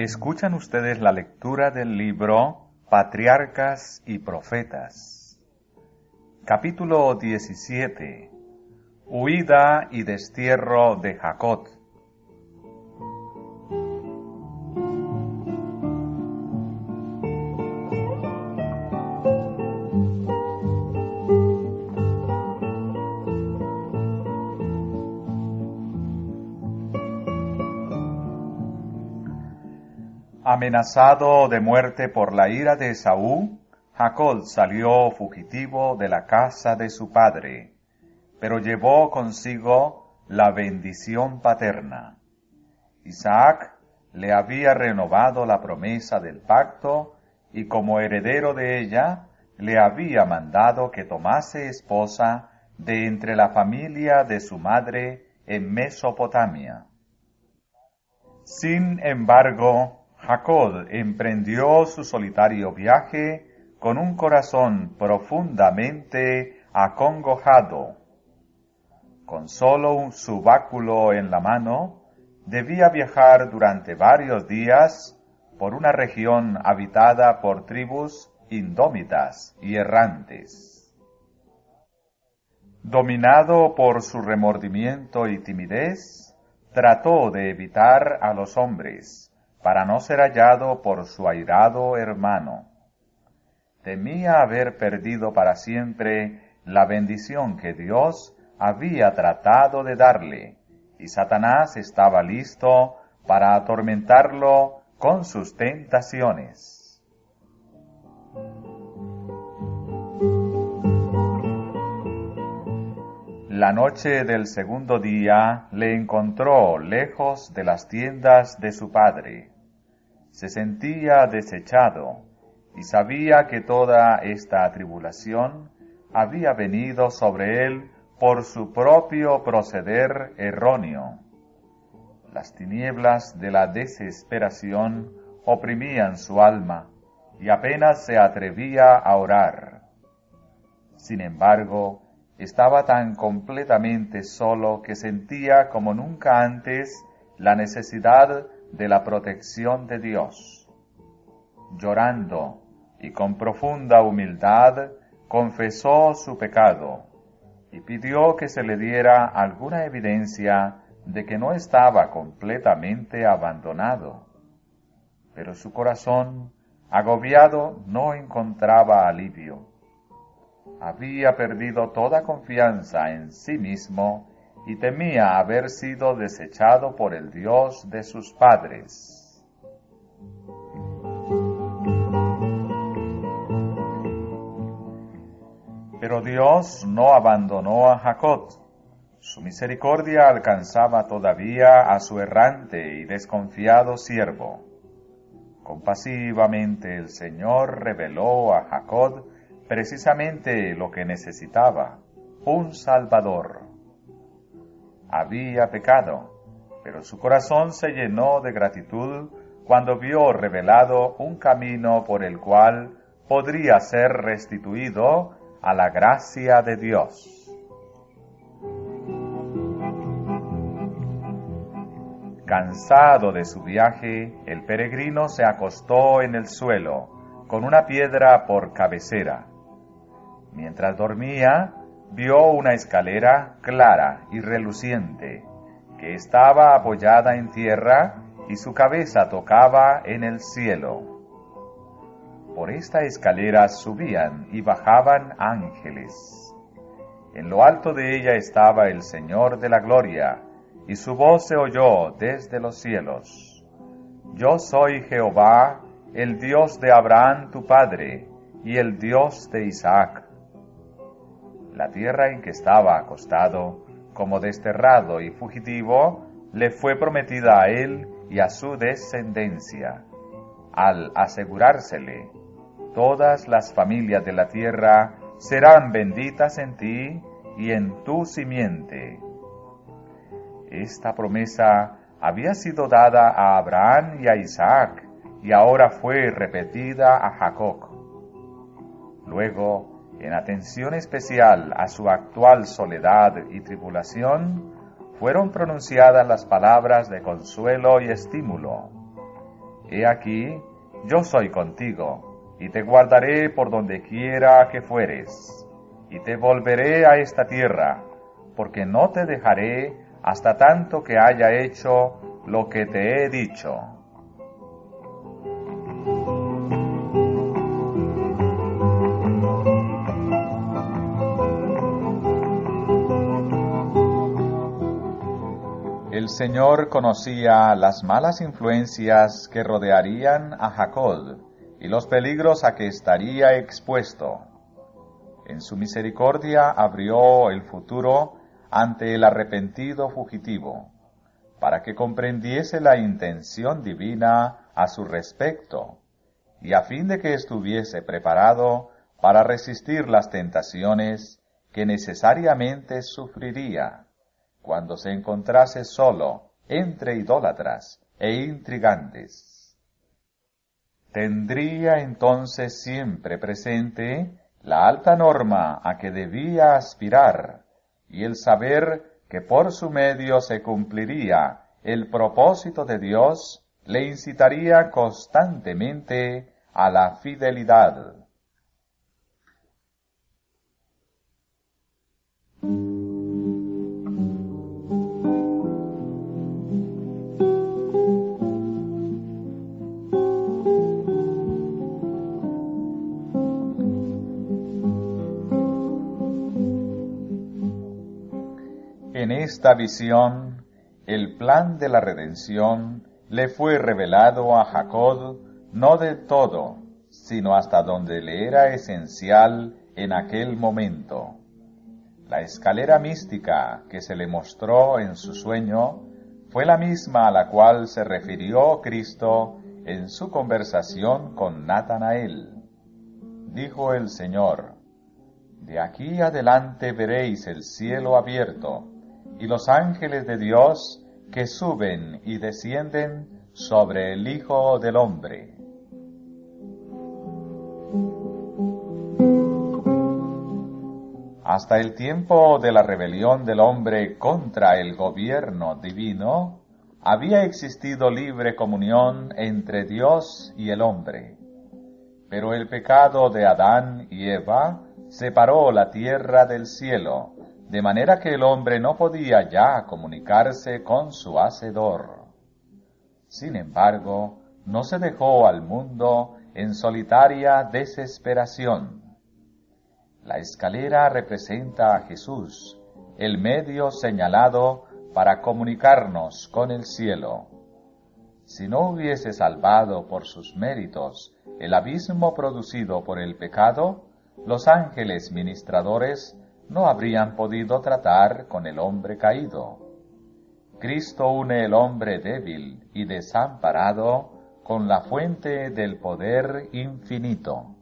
Escuchan ustedes la lectura del libro Patriarcas y Profetas. Capítulo 17. Huida y destierro de Jacob. Amenazado de muerte por la ira de Esaú, Jacob salió fugitivo de la casa de su padre, pero llevó consigo la bendición paterna. Isaac le había renovado la promesa del pacto y como heredero de ella le había mandado que tomase esposa de entre la familia de su madre en Mesopotamia. Sin embargo, Jacob emprendió su solitario viaje con un corazón profundamente acongojado. Con solo su báculo en la mano, debía viajar durante varios días por una región habitada por tribus indómitas y errantes. Dominado por su remordimiento y timidez, trató de evitar a los hombres, para no ser hallado por su airado hermano. Temía haber perdido para siempre la bendición que Dios había tratado de darle, y Satanás estaba listo para atormentarlo con sus tentaciones. La noche del segundo día le encontró lejos de las tiendas de su padre. Se sentía desechado y sabía que toda esta tribulación había venido sobre él por su propio proceder erróneo. Las tinieblas de la desesperación oprimían su alma y apenas se atrevía a orar. Sin embargo, estaba tan completamente solo que sentía como nunca antes la necesidad de la protección de Dios. Llorando y con profunda humildad, confesó su pecado y pidió que se le diera alguna evidencia de que no estaba completamente abandonado. Pero su corazón, agobiado, no encontraba alivio. Había perdido toda confianza en sí mismo y temía haber sido desechado por el Dios de sus padres. Pero Dios no abandonó a Jacob. Su misericordia alcanzaba todavía a su errante y desconfiado siervo. Compasivamente el Señor reveló a Jacob precisamente lo que necesitaba, un Salvador. Había pecado, pero su corazón se llenó de gratitud cuando vio revelado un camino por el cual podría ser restituido a la gracia de Dios. Cansado de su viaje, el peregrino se acostó en el suelo, con una piedra por cabecera. Mientras dormía, vio una escalera clara y reluciente, que estaba apoyada en tierra y su cabeza tocaba en el cielo. Por esta escalera subían y bajaban ángeles. En lo alto de ella estaba el Señor de la gloria, y su voz se oyó desde los cielos. Yo soy Jehová, el Dios de Abraham tu padre, y el Dios de Isaac. La tierra en que estaba acostado, como desterrado y fugitivo, le fue prometida a él y a su descendencia. Al asegurársele, todas las familias de la tierra serán benditas en ti y en tu simiente. Esta promesa había sido dada a Abraham y a Isaac, y ahora fue repetida a Jacob. Luego, en atención especial a su actual soledad y tribulación, fueron pronunciadas las palabras de consuelo y estímulo. He aquí, yo soy contigo, y te guardaré por donde quiera que fueres, y te volveré a esta tierra, porque no te dejaré hasta tanto que haya hecho lo que te he dicho. El Señor conocía las malas influencias que rodearían a Jacob y los peligros a que estaría expuesto. En su misericordia abrió el futuro ante el arrepentido fugitivo, para que comprendiese la intención divina a su respecto, y a fin de que estuviese preparado para resistir las tentaciones que necesariamente sufriría cuando se encontrase solo entre idólatras e intrigantes. Tendría entonces siempre presente la alta norma a que debía aspirar y el saber que por su medio se cumpliría el propósito de Dios le incitaría constantemente a la fidelidad. En esta visión, el plan de la redención le fue revelado a Jacob no del todo, sino hasta donde le era esencial en aquel momento. La escalera mística que se le mostró en su sueño fue la misma a la cual se refirió Cristo en su conversación con Natanael. Dijo el Señor: de aquí adelante veréis el cielo abierto y los ángeles de Dios que suben y descienden sobre el Hijo del Hombre. Hasta el tiempo de la rebelión del hombre contra el gobierno divino, había existido libre comunión entre Dios y el hombre. Pero el pecado de Adán y Eva separó la tierra del cielo, de manera que el hombre no podía ya comunicarse con su Hacedor. Sin embargo, no se dejó al mundo en solitaria desesperación. La escalera representa a Jesús, el medio señalado para comunicarnos con el cielo. Si no hubiese salvado por sus méritos el abismo producido por el pecado, los ángeles ministradores no habrían podido tratar con el hombre caído. Cristo une el hombre débil y desamparado con la fuente del poder infinito.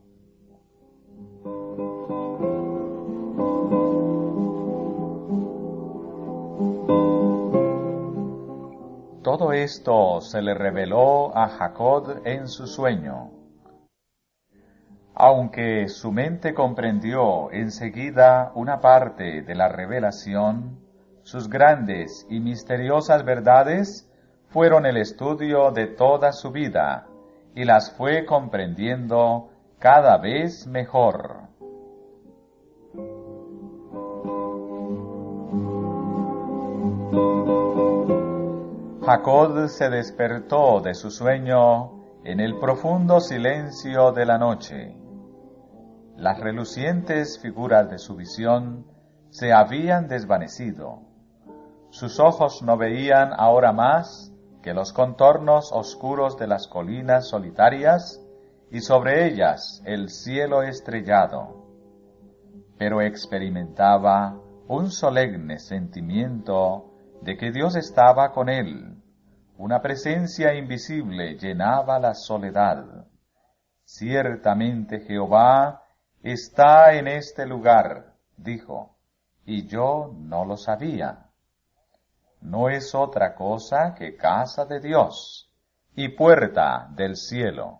Todo esto se le reveló a Jacob en su sueño. Aunque su mente comprendió enseguida una parte de la revelación, sus grandes y misteriosas verdades fueron el estudio de toda su vida y las fue comprendiendo cada vez mejor. Jacob se despertó de su sueño en el profundo silencio de la noche. Las relucientes figuras de su visión se habían desvanecido. Sus ojos no veían ahora más que los contornos oscuros de las colinas solitarias y sobre ellas el cielo estrellado. Pero experimentaba un solemne sentimiento de que Dios estaba con él. Una presencia invisible llenaba la soledad. Ciertamente Jehová está en este lugar, dijo, y yo no lo sabía. No es otra cosa que casa de Dios y puerta del cielo.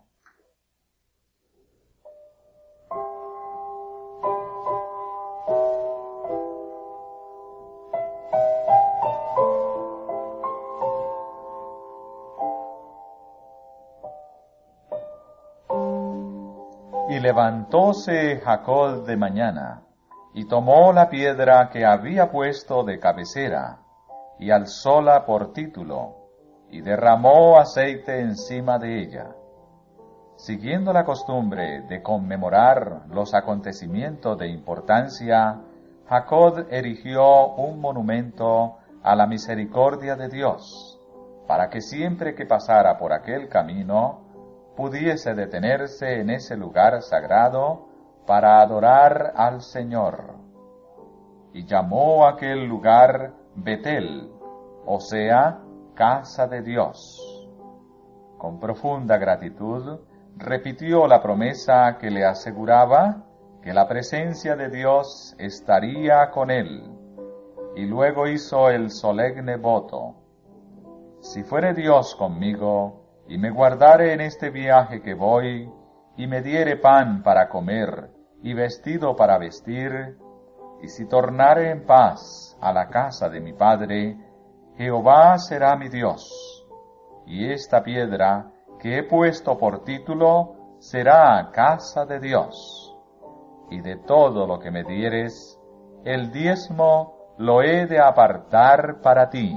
levantóse Jacob de mañana, y tomó la piedra que había puesto de cabecera, y alzóla por título, y derramó aceite encima de ella. Siguiendo la costumbre de conmemorar los acontecimientos de importancia, Jacob erigió un monumento a la misericordia de Dios, para que siempre que pasara por aquel camino, pudiese detenerse en ese lugar sagrado para adorar al Señor. Y llamó aquel lugar Betel, o sea, casa de Dios. Con profunda gratitud, repitió la promesa que le aseguraba que la presencia de Dios estaría con él, y luego hizo el solemne voto: si fuere Dios conmigo, y me guardare en este viaje que voy, y me diere pan para comer, y vestido para vestir, y si tornare en paz a la casa de mi padre, Jehová será mi Dios, y esta piedra que he puesto por título será casa de Dios, y de todo lo que me dieres, el diezmo lo he de apartar para ti.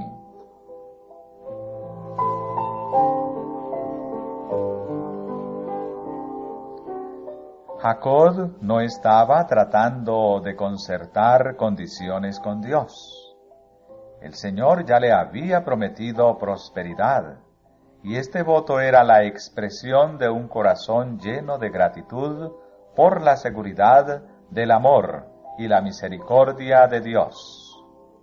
Jacob no estaba tratando de concertar condiciones con Dios. El Señor ya le había prometido prosperidad, y este voto era la expresión de un corazón lleno de gratitud por la seguridad del amor y la misericordia de Dios.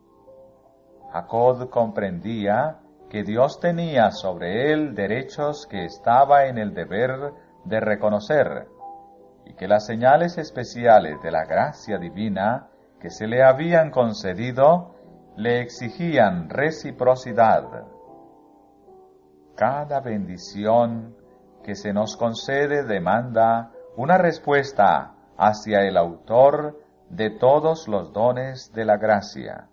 Jacob comprendía que Dios tenía sobre él derechos que estaba en el deber de reconocer, y que las señales especiales de la gracia divina que se le habían concedido le exigían reciprocidad. Cada bendición que se nos concede demanda una respuesta hacia el autor de todos los dones de la gracia.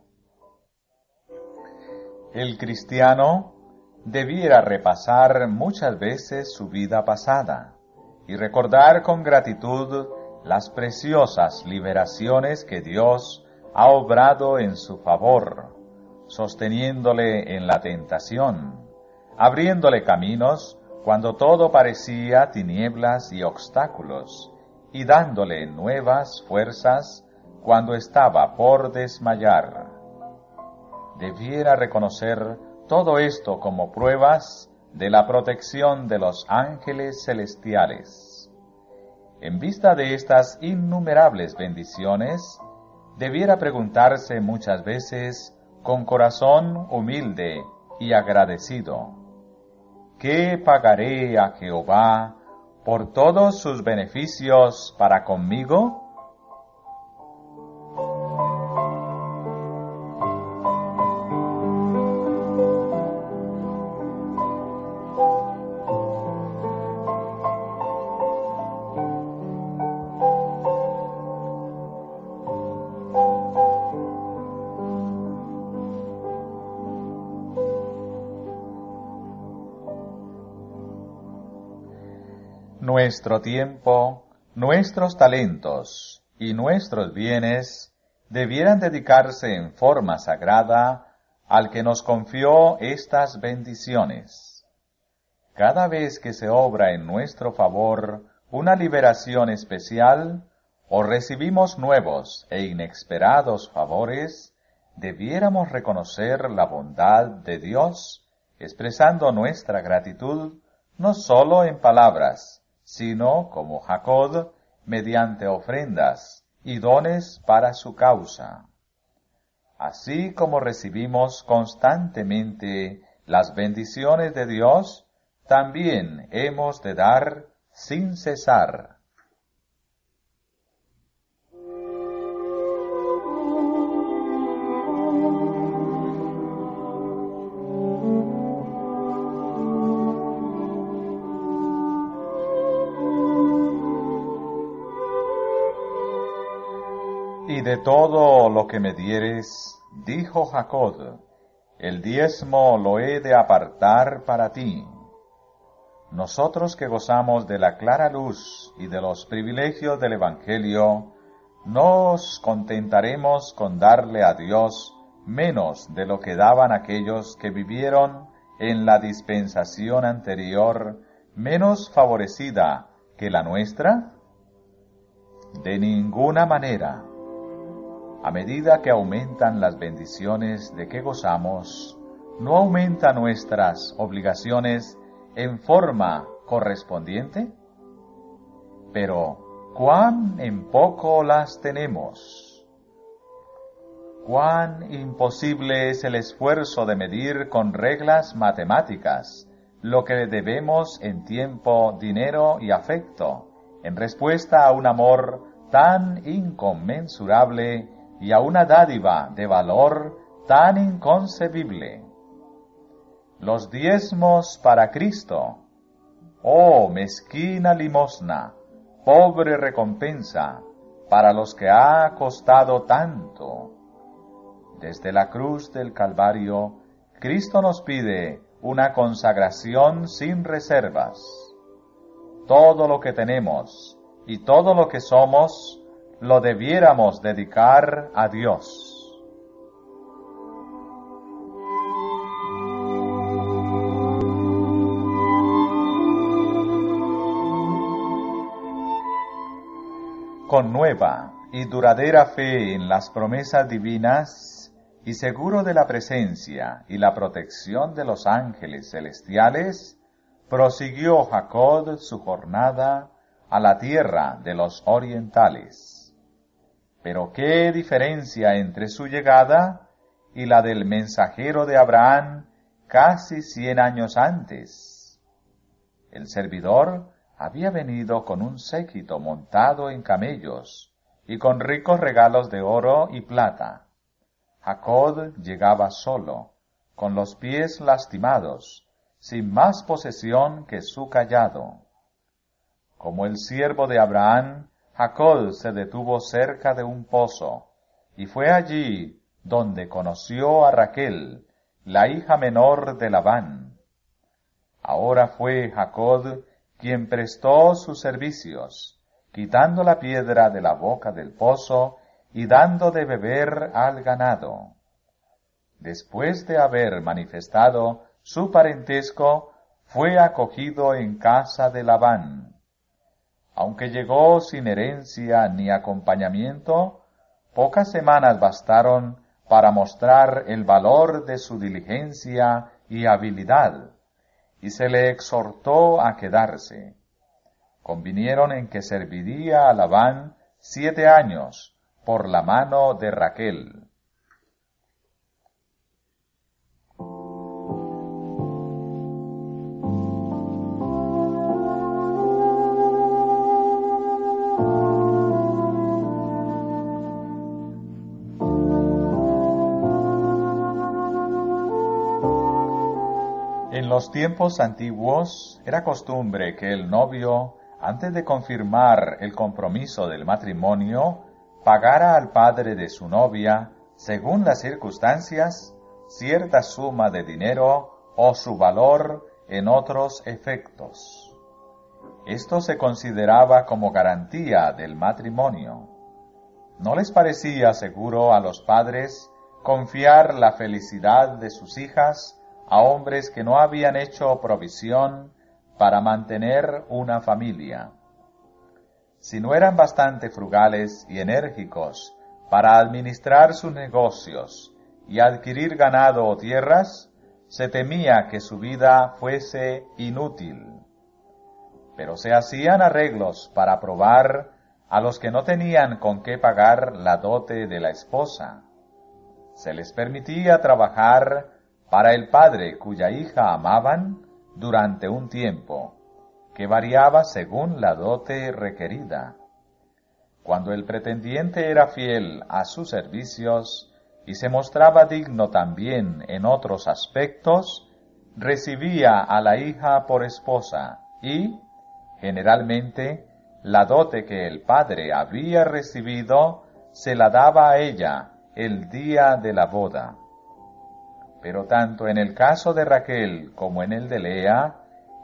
El cristiano debiera repasar muchas veces su vida pasada y recordar con gratitud las preciosas liberaciones que Dios ha obrado en su favor, sosteniéndole en la tentación, abriéndole caminos cuando todo parecía tinieblas y obstáculos, y dándole nuevas fuerzas cuando estaba por desmayar. Debiera reconocer todo esto como pruebas de la protección de los ángeles celestiales. En vista de estas innumerables bendiciones, debiera preguntarse muchas veces con corazón humilde y agradecido: ¿qué pagaré a Jehová por todos sus beneficios para conmigo? Nuestro tiempo, nuestros talentos y nuestros bienes debieran dedicarse en forma sagrada al que nos confió estas bendiciones. Cada vez que se obra en nuestro favor una liberación especial o recibimos nuevos e inesperados favores, debiéramos reconocer la bondad de Dios, expresando nuestra gratitud no solo en palabras, sino, como Jacob, mediante ofrendas y dones para su causa. Así como recibimos constantemente las bendiciones de Dios, también hemos de dar sin cesar. Y de todo lo que me dieres, dijo Jacob, el diezmo lo he de apartar para ti. nosotros que gozamos de la clara luz y de los privilegios del Evangelio, nos contentaremos con darle a Dios menos de lo que daban aquellos que vivieron en la dispensación anterior, menos favorecida que la nuestra? De ninguna manera. A medida que aumentan las bendiciones de que gozamos, ¿no aumentan nuestras obligaciones en forma correspondiente? Pero, ¿cuán en poco las tenemos? ¿Cuán imposible es el esfuerzo de medir con reglas matemáticas lo que debemos en tiempo, dinero y afecto, en respuesta a un amor tan inconmensurable y a una dádiva de valor tan inconcebible? Los diezmos para Cristo. Oh, mezquina limosna, pobre recompensa, para los que ha costado tanto. Desde la cruz del Calvario, Cristo nos pide una consagración sin reservas. Todo lo que tenemos y todo lo que somos lo debiéramos dedicar a Dios. Con nueva y duradera fe en las promesas divinas y seguro de la presencia y la protección de los ángeles celestiales, prosiguió Jacob su jornada a la tierra de los orientales. Pero qué diferencia entre su llegada y la del mensajero de Abraham casi 100 años antes. El servidor había venido con un séquito montado en camellos y con ricos regalos de oro y plata. Jacob llegaba solo, con los pies lastimados, sin más posesión que su cayado. Como el siervo de Abraham, Jacob se detuvo cerca de un pozo, y fue allí donde conoció a Raquel, la hija menor de Labán. Ahora fue Jacob quien prestó sus servicios, quitando la piedra de la boca del pozo y dando de beber al ganado. Después de haber manifestado su parentesco, fue acogido en casa de Labán. Aunque llegó sin herencia ni acompañamiento, pocas semanas bastaron para mostrar el valor de su diligencia y habilidad, y se le exhortó a quedarse. Convinieron en que serviría a Labán 7 años por la mano de Raquel. En los tiempos antiguos era costumbre que el novio, antes de confirmar el compromiso del matrimonio, pagara al padre de su novia, según las circunstancias, cierta suma de dinero o su valor en otros efectos. Esto se consideraba como garantía del matrimonio. ¿No les parecía seguro a los padres confiar la felicidad de sus hijas a hombres que no habían hecho provisión para mantener una familia? Si no eran bastante frugales y enérgicos para administrar sus negocios y adquirir ganado o tierras, se temía que su vida fuese inútil. Pero se hacían arreglos para probar a los que no tenían con qué pagar la dote de la esposa. Se les permitía trabajar para el padre cuya hija amaban durante un tiempo, que variaba según la dote requerida. Cuando el pretendiente era fiel a sus servicios y se mostraba digno también en otros aspectos, recibía a la hija por esposa y, generalmente, la dote que el padre había recibido se la daba a ella el día de la boda. Pero tanto en el caso de Raquel como en el de Lea,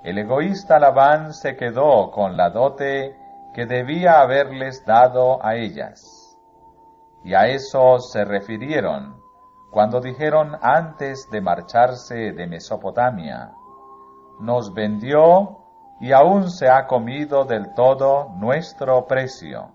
el egoísta Labán se quedó con la dote que debía haberles dado a ellas. Y a eso se refirieron cuando dijeron antes de marcharse de Mesopotamia: nos vendió y aún se ha comido del todo nuestro precio.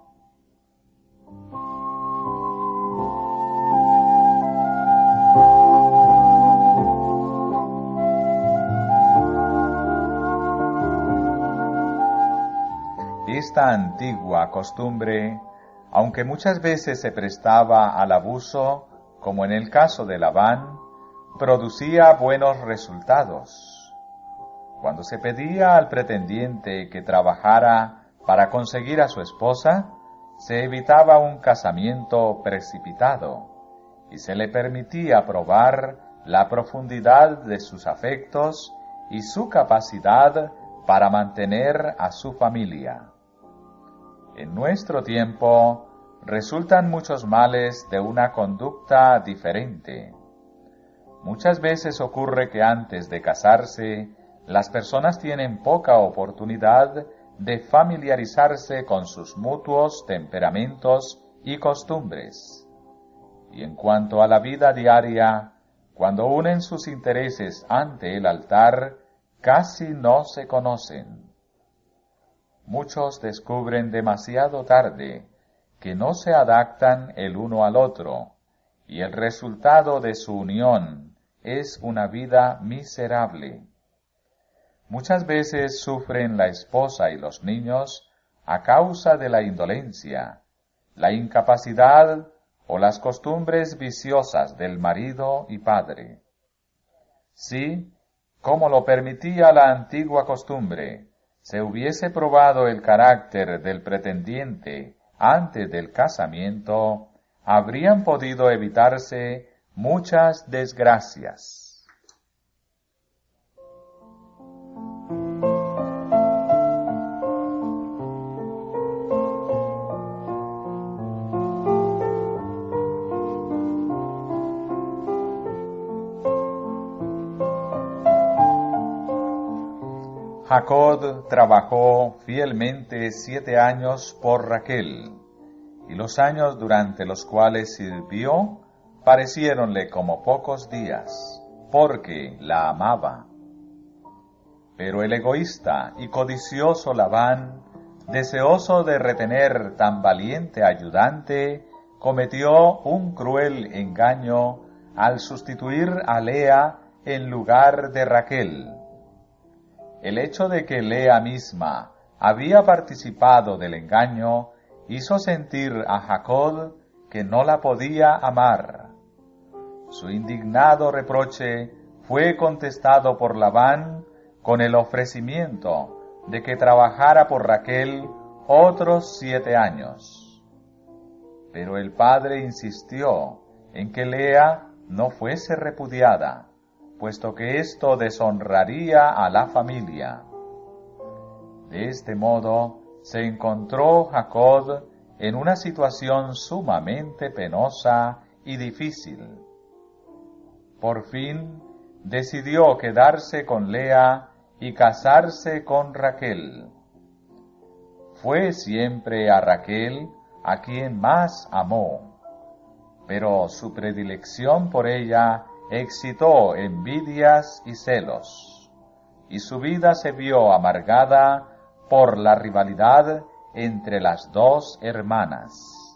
Esta antigua costumbre, aunque muchas veces se prestaba al abuso, como en el caso de Labán, producía buenos resultados. Cuando se pedía al pretendiente que trabajara para conseguir a su esposa, se evitaba un casamiento precipitado y se le permitía probar la profundidad de sus afectos y su capacidad para mantener a su familia. En nuestro tiempo resultan muchos males de una conducta diferente. Muchas veces ocurre que antes de casarse, las personas tienen poca oportunidad de familiarizarse con sus mutuos temperamentos y costumbres. Y en cuanto a la vida diaria, cuando unen sus intereses ante el altar, casi no se conocen. Muchos descubren demasiado tarde que no se adaptan el uno al otro, y el resultado de su unión es una vida miserable. Muchas veces sufren la esposa y los niños a causa de la indolencia, la incapacidad o las costumbres viciosas del marido y padre. Si, como lo permitía la antigua costumbre, se hubiese probado el carácter del pretendiente antes del casamiento, habrían podido evitarse muchas desgracias. Jacob trabajó fielmente 7 años por Raquel, y los años durante los cuales sirvió pareciéronle como pocos días, porque la amaba. Pero el egoísta y codicioso Labán, deseoso de retener tan valiente ayudante, cometió un cruel engaño al sustituir a Lea en lugar de Raquel. El hecho de que Lea misma había participado del engaño hizo sentir a Jacob que no la podía amar. Su indignado reproche fue contestado por Labán con el ofrecimiento de que trabajara por Raquel otros 7 años. Pero el padre insistió en que Lea no fuese repudiada, puesto que esto deshonraría a la familia. De este modo se encontró Jacob en una situación sumamente penosa y difícil. Por fin decidió quedarse con Lea y casarse con Raquel. Fue siempre a Raquel a quien más amó, pero su predilección por ella excitó envidias y celos, y su vida se vio amargada por la rivalidad entre las dos hermanas.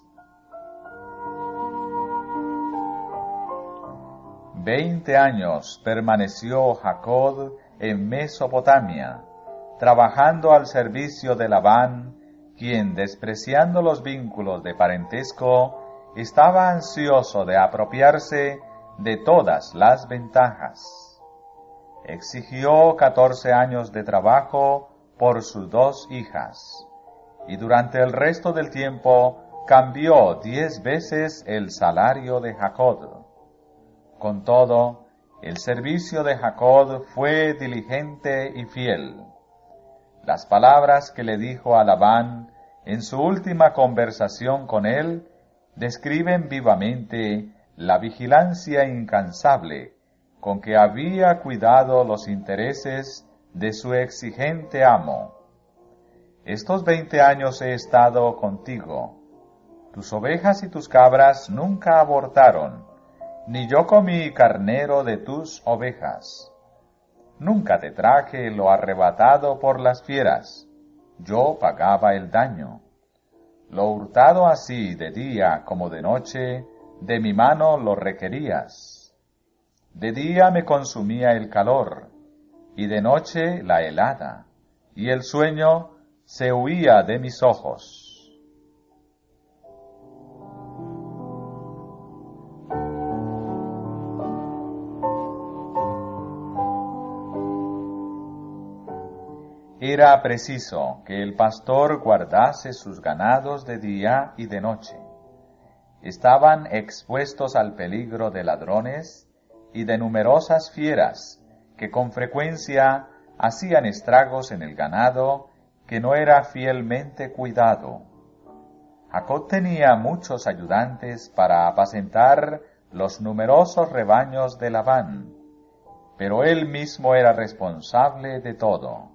20 años permaneció Jacob en Mesopotamia, trabajando al servicio de Labán, quien, despreciando los vínculos de parentesco, estaba ansioso de apropiarse de todas las ventajas. Exigió 14 años de trabajo por sus 2 hijas, y durante el resto del tiempo cambió 10 veces el salario de Jacob. Con todo, el servicio de Jacob fue diligente y fiel. Las palabras que le dijo a Labán en su última conversación con él describen vivamente la vigilancia incansable con que había cuidado los intereses de su exigente amo. Estos 20 años he estado contigo. Tus ovejas y tus cabras nunca abortaron, ni yo comí carnero de tus ovejas. Nunca te traje lo arrebatado por las fieras, yo pagaba el daño. Lo hurtado así de día como de noche, de mi mano lo requerías. De día me consumía el calor, y de noche la helada, y el sueño se huía de mis ojos. Era preciso que el pastor guardase sus ganados de día y de noche. Estaban expuestos al peligro de ladrones y de numerosas fieras que con frecuencia hacían estragos en el ganado que no era fielmente cuidado. Jacob tenía muchos ayudantes para apacentar los numerosos rebaños de Labán, pero él mismo era responsable de todo.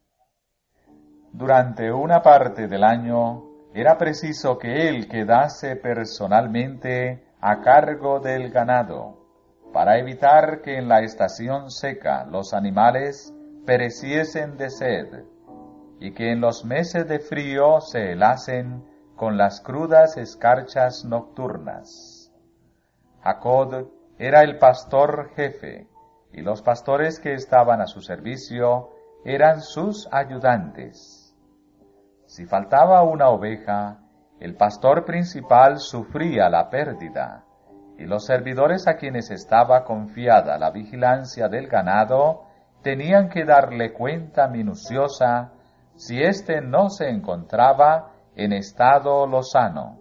Durante una parte del año era preciso que él quedase personalmente a cargo del ganado, para evitar que en la estación seca los animales pereciesen de sed, y que en los meses de frío se helasen con las crudas escarchas nocturnas. Jacob era el pastor jefe, y los pastores que estaban a su servicio eran sus ayudantes. Si faltaba una oveja, el pastor principal sufría la pérdida, y los servidores a quienes estaba confiada la vigilancia del ganado tenían que darle cuenta minuciosa si éste no se encontraba en estado lozano.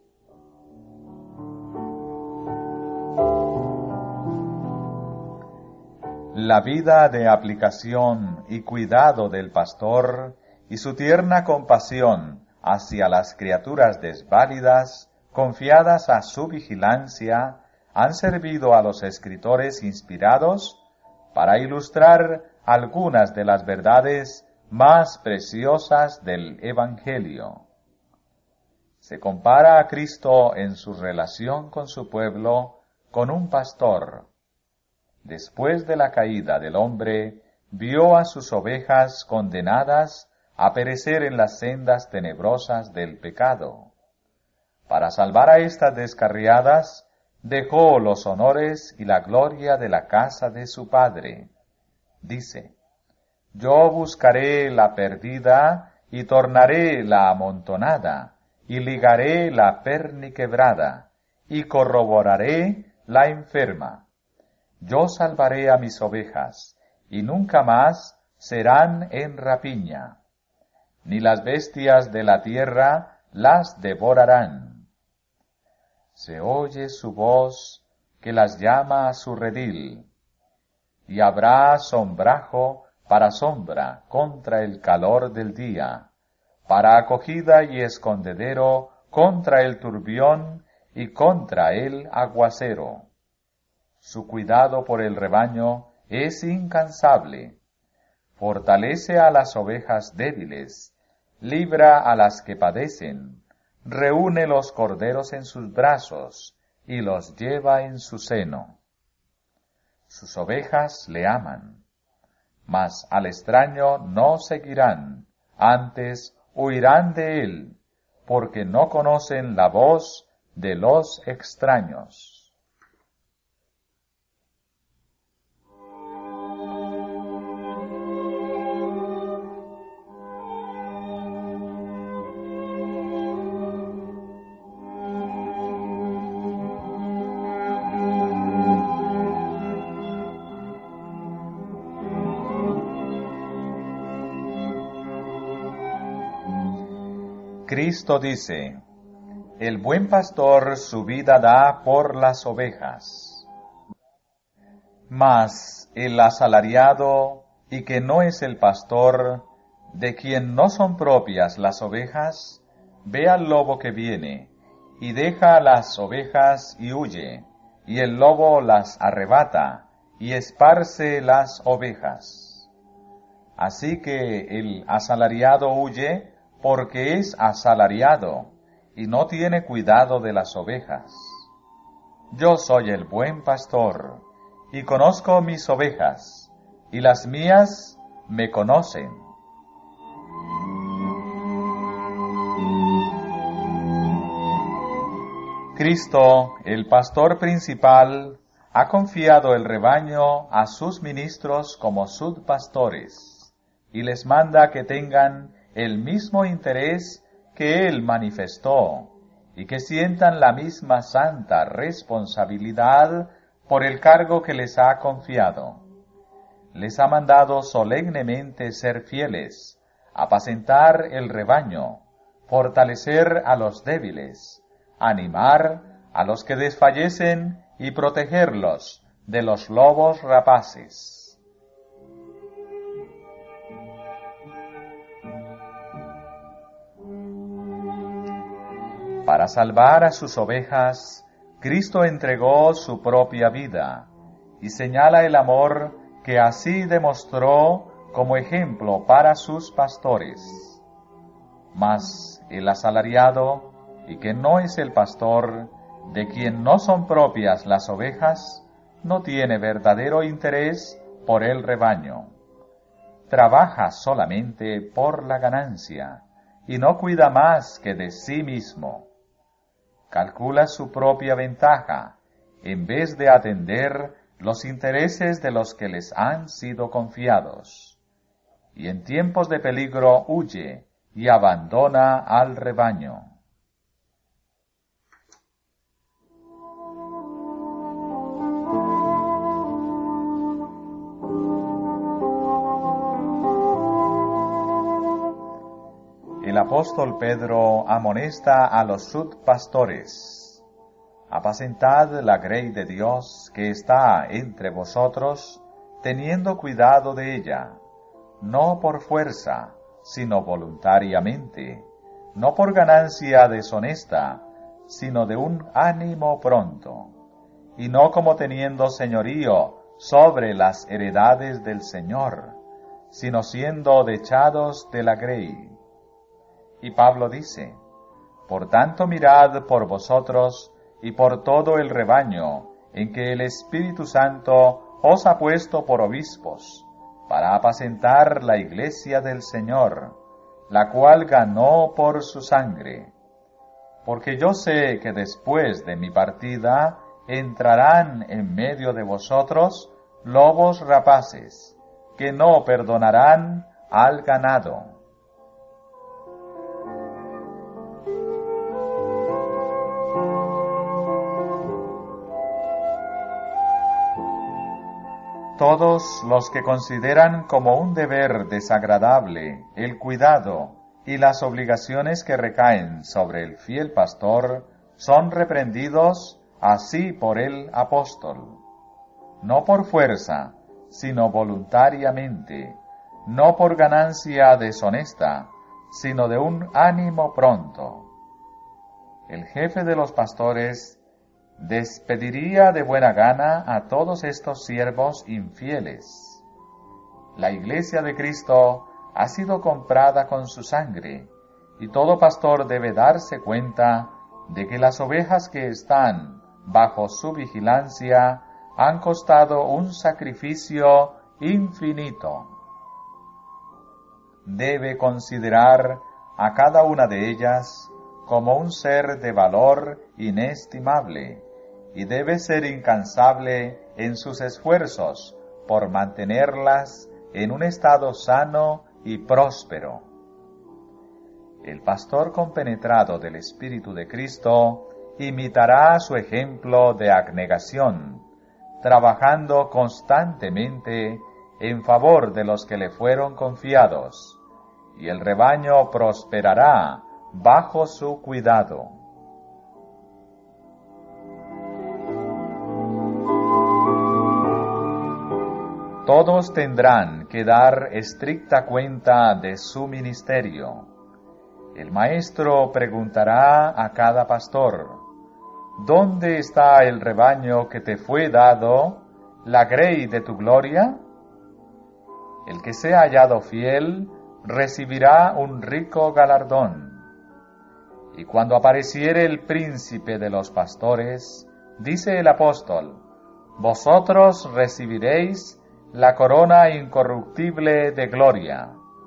La vida de aplicación y cuidado del pastor y su tierna compasión hacia las criaturas desválidas, confiadas a su vigilancia, han servido a los escritores inspirados para ilustrar algunas de las verdades más preciosas del Evangelio. Se compara a Cristo en su relación con su pueblo con un pastor. Después de la caída del hombre, vio a sus ovejas condenadas a perecer en las sendas tenebrosas del pecado. Para salvar a estas descarriadas, dejó los honores y la gloria de la casa de su padre. Dice: Yo buscaré la perdida y tornaré la amontonada, y ligaré la perniquebrada, y corroboraré la enferma. Yo salvaré a mis ovejas, y nunca más serán en rapiña, ni las bestias de la tierra las devorarán. Se oye su voz que las llama a su redil, y habrá sombrajo para sombra contra el calor del día, para acogida y escondedero contra el turbión y contra el aguacero. Su cuidado por el rebaño es incansable, fortalece a las ovejas débiles, libra a las que padecen, reúne los corderos en sus brazos y los lleva en su seno. Sus ovejas le aman, mas al extraño no seguirán, antes huirán de él, porque no conocen la voz de los extraños. Cristo dice: el buen pastor su vida da por las ovejas. Mas el asalariado y que no es el pastor, de quien no son propias las ovejas, ve al lobo que viene, y deja las ovejas y huye, y el lobo las arrebata, y esparce las ovejas. Así que el asalariado huye porque es asalariado y no tiene cuidado de las ovejas. Yo soy el buen pastor y conozco mis ovejas, y las mías me conocen. Cristo, el pastor principal, ha confiado el rebaño a sus ministros como subpastores, y les manda que tengan el mismo interés que Él manifestó, y que sientan la misma santa responsabilidad por el cargo que les ha confiado. Les ha mandado solemnemente ser fieles, apacentar el rebaño, fortalecer a los débiles, animar a los que desfallecen y protegerlos de los lobos rapaces. Para salvar a sus ovejas, Cristo entregó su propia vida y señala el amor que así demostró como ejemplo para sus pastores. Mas el asalariado, y que no es el pastor, de quien no son propias las ovejas, no tiene verdadero interés por el rebaño. Trabaja solamente por la ganancia y no cuida más que de sí mismo. Calcula su propia ventaja en vez de atender los intereses de los que les han sido confiados. Y en tiempos de peligro huye y abandona al rebaño. El apóstol Pedro amonesta a los subpastores: apacentad la grey de Dios que está entre vosotros, teniendo cuidado de ella, no por fuerza, sino voluntariamente, no por ganancia deshonesta, sino de un ánimo pronto, y no como teniendo señorío sobre las heredades del Señor, sino siendo dechados de la grey. Y Pablo dice: por tanto mirad por vosotros y por todo el rebaño en que el Espíritu Santo os ha puesto por obispos, para apacentar la iglesia del Señor, la cual ganó por su sangre. Porque yo sé que después de mi partida entrarán en medio de vosotros lobos rapaces, que no perdonarán al ganado. Todos los que consideran como un deber desagradable el cuidado y las obligaciones que recaen sobre el fiel pastor son reprendidos así por el apóstol, no por fuerza, sino voluntariamente, no por ganancia deshonesta, sino de un ánimo pronto. El jefe de los pastores despediría de buena gana a todos estos siervos infieles. La iglesia de Cristo ha sido comprada con su sangre, y todo pastor debe darse cuenta de que las ovejas que están bajo su vigilancia han costado un sacrificio infinito. Debe considerar a cada una de ellas como un ser de valor inestimable, y debe ser incansable en sus esfuerzos por mantenerlas en un estado sano y próspero. El pastor compenetrado del Espíritu de Cristo imitará su ejemplo de abnegación, trabajando constantemente en favor de los que le fueron confiados, y el rebaño prosperará bajo su cuidado. Todos tendrán que dar estricta cuenta de su ministerio. El maestro preguntará a cada pastor: ¿dónde está el rebaño que te fue dado, la grey de tu gloria? El que sea hallado fiel recibirá un rico galardón. Y cuando apareciere el príncipe de los pastores, dice el apóstol, vosotros recibiréis la corona incorruptible de gloria.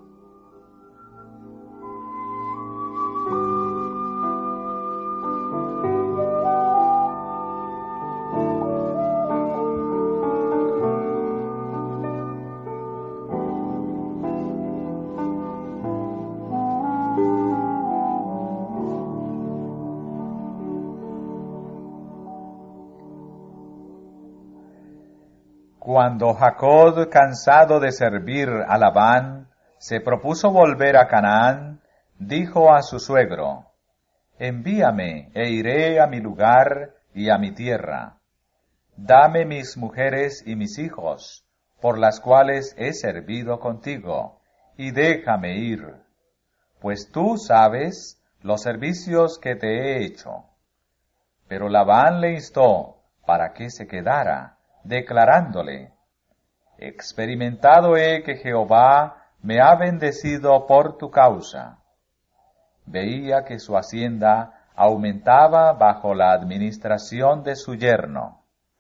Cuando Jacob, cansado de servir a Labán, se propuso volver a Canaán, dijo a su suegro, envíame e iré a mi lugar y a mi tierra. Dame mis mujeres y mis hijos, por las cuales he servido contigo, y déjame ir, pues tú sabes los servicios que te he hecho. Pero Labán le instó para que se quedara, declarándole, experimentado he que Jehová me ha bendecido por tu causa. Veía que su hacienda aumentaba bajo la administración de su yerno.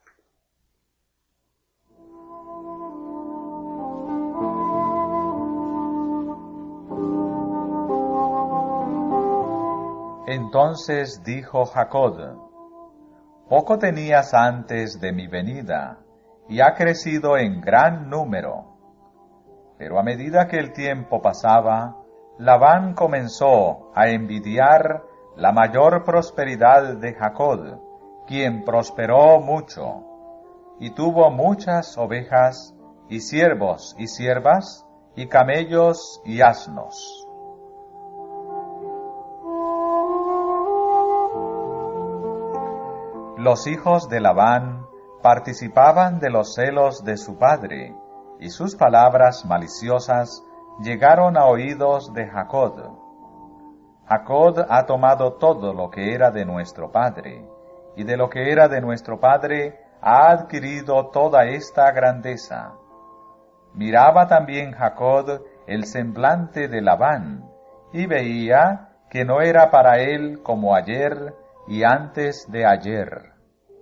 Entonces dijo Jacob, poco tenías antes de mi venida, y ha crecido en gran número. Pero a medida que el tiempo pasaba, Labán comenzó a envidiar la mayor prosperidad de Jacob, quien prosperó mucho, y tuvo muchas ovejas, y siervos y siervas, y camellos y asnos. Los hijos de Labán participaban de los celos de su padre, y sus palabras maliciosas llegaron a oídos de Jacob. Jacob ha tomado todo lo que era de nuestro padre, y de lo que era de nuestro padre ha adquirido toda esta grandeza. Miraba también Jacob el semblante de Labán, y veía que no era para él como ayer y antes de ayer.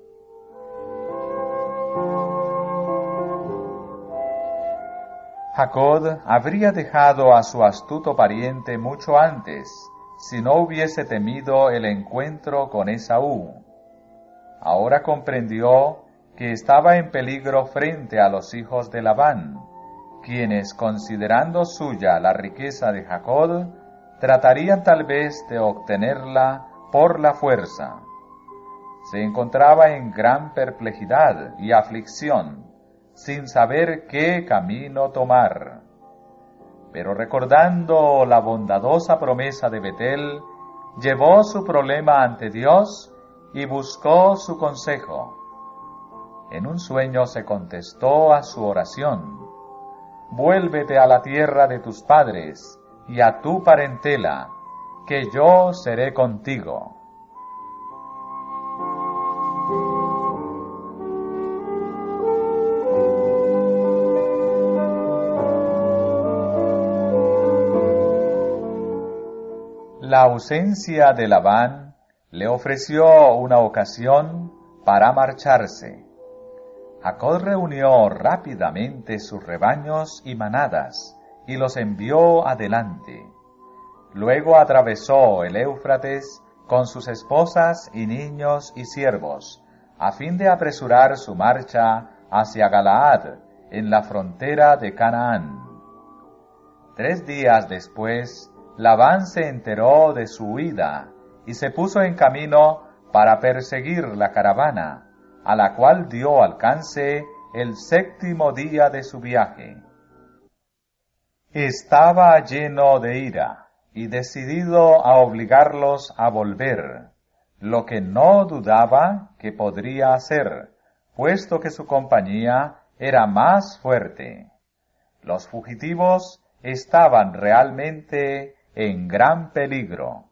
Jacob habría dejado a su astuto pariente mucho antes, si no hubiese temido el encuentro con Esaú. Ahora comprendió que estaba en peligro frente a los hijos de Labán, quienes, considerando suya la riqueza de Jacob, tratarían tal vez de obtenerla por la fuerza. Se encontraba en gran perplejidad y aflicción, sin saber qué camino tomar. Pero recordando la bondadosa promesa de Betel, llevó su problema ante Dios y buscó su consejo. En un sueño se contestó a su oración, vuélvete a la tierra de tus padres y a tu parentela, que yo seré contigo. La ausencia de Labán le ofreció una ocasión para marcharse. Jacob reunió rápidamente sus rebaños y manadas y los envió adelante. Luego atravesó el Éufrates con sus esposas y niños y siervos, a fin de apresurar su marcha hacia Galaad, en la frontera de Canaán. 3 días después, Labán se enteró de su huida y se puso en camino para perseguir la caravana, a la cual dio alcance el 7º día de su viaje. Estaba lleno de ira y decidido a obligarlos a volver, lo que no dudaba que podría hacer, puesto que su compañía era más fuerte. Los fugitivos estaban realmente en gran peligro.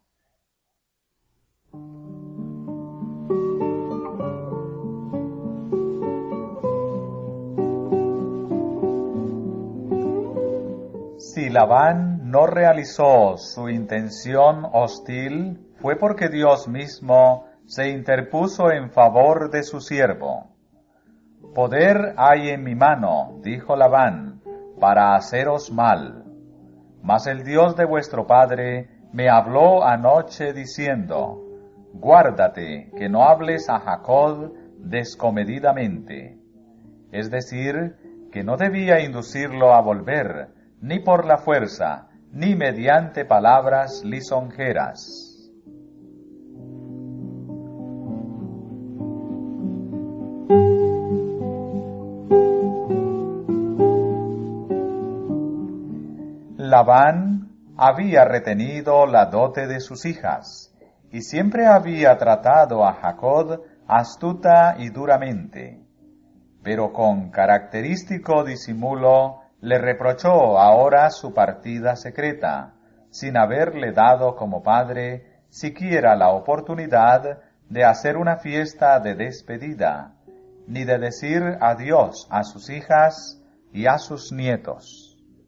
Si Labán no realizó su intención hostil, fue porque Dios mismo se interpuso en favor de su siervo. Poder hay en mi mano, dijo Labán, para haceros mal. Mas el Dios de vuestro padre me habló anoche diciendo, guárdate que no hables a Jacob descomedidamente. Es decir, que no debía inducirlo a volver, ni por la fuerza, ni mediante palabras lisonjeras. Labán había retenido la dote de sus hijas, y siempre había tratado a Jacob astuta y duramente. Pero con característico disimulo le reprochó ahora su partida secreta, sin haberle dado como padre siquiera la oportunidad de hacer una fiesta de despedida, ni de decir adiós a sus hijas y a sus nietos.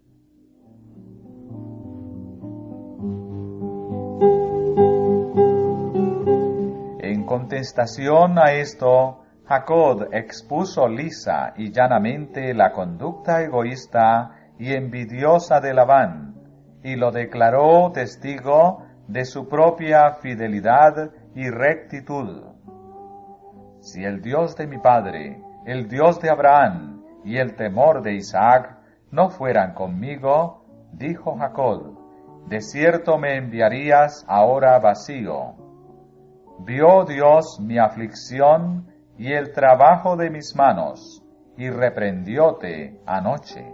En contestación a esto, Jacob expuso lisa y llanamente la conducta egoísta y envidiosa de Labán, y lo declaró testigo de su propia fidelidad y rectitud. Si el Dios de mi padre, el Dios de Abraham y el temor de Isaac no fueran conmigo, dijo Jacob, de cierto me enviarías ahora vacío. Vio Dios mi aflicción y el trabajo de mis manos, y reprendióte anoche.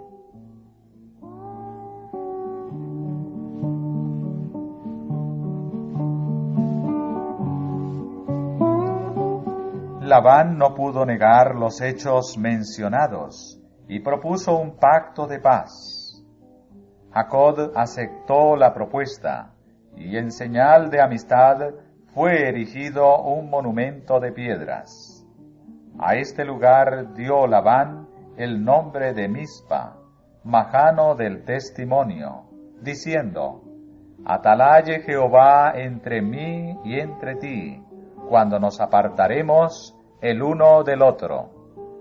Labán no pudo negar los hechos mencionados, y propuso un pacto de paz. Jacob aceptó la propuesta, y en señal de amistad fue erigido un monumento de piedras. A este lugar dio Labán el nombre de Mizpa, majano del testimonio, diciendo, atalaye Jehová entre mí y entre ti, cuando nos apartaremos el uno del otro.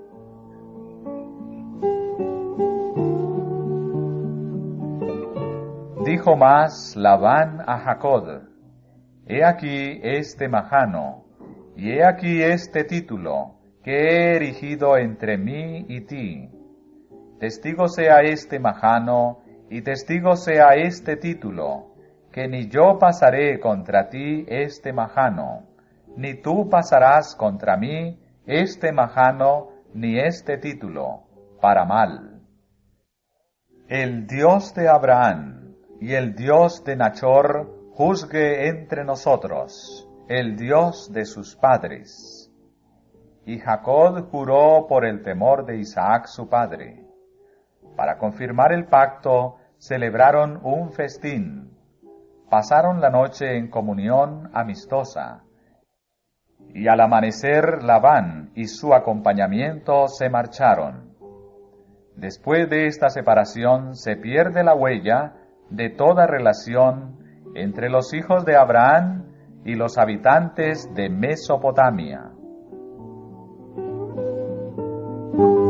Dijo más Labán a Jacob, he aquí este majano, y he aquí este título, que he erigido entre mí y ti. Testigo sea este majano, y testigo sea este título, que ni yo pasaré contra ti este majano, ni tú pasarás contra mí este majano, ni este título, para mal. El Dios de Abraham y el Dios de Nachor juzgue entre nosotros, el Dios de sus padres. Y Jacob juró por el temor de Isaac su padre. Para confirmar el pacto, celebraron un festín. Pasaron la noche en comunión amistosa. Y al amanecer Labán y su acompañamiento se marcharon. Después de esta separación se pierde la huella de toda relación entre los hijos de Abraham y los habitantes de Mesopotamia.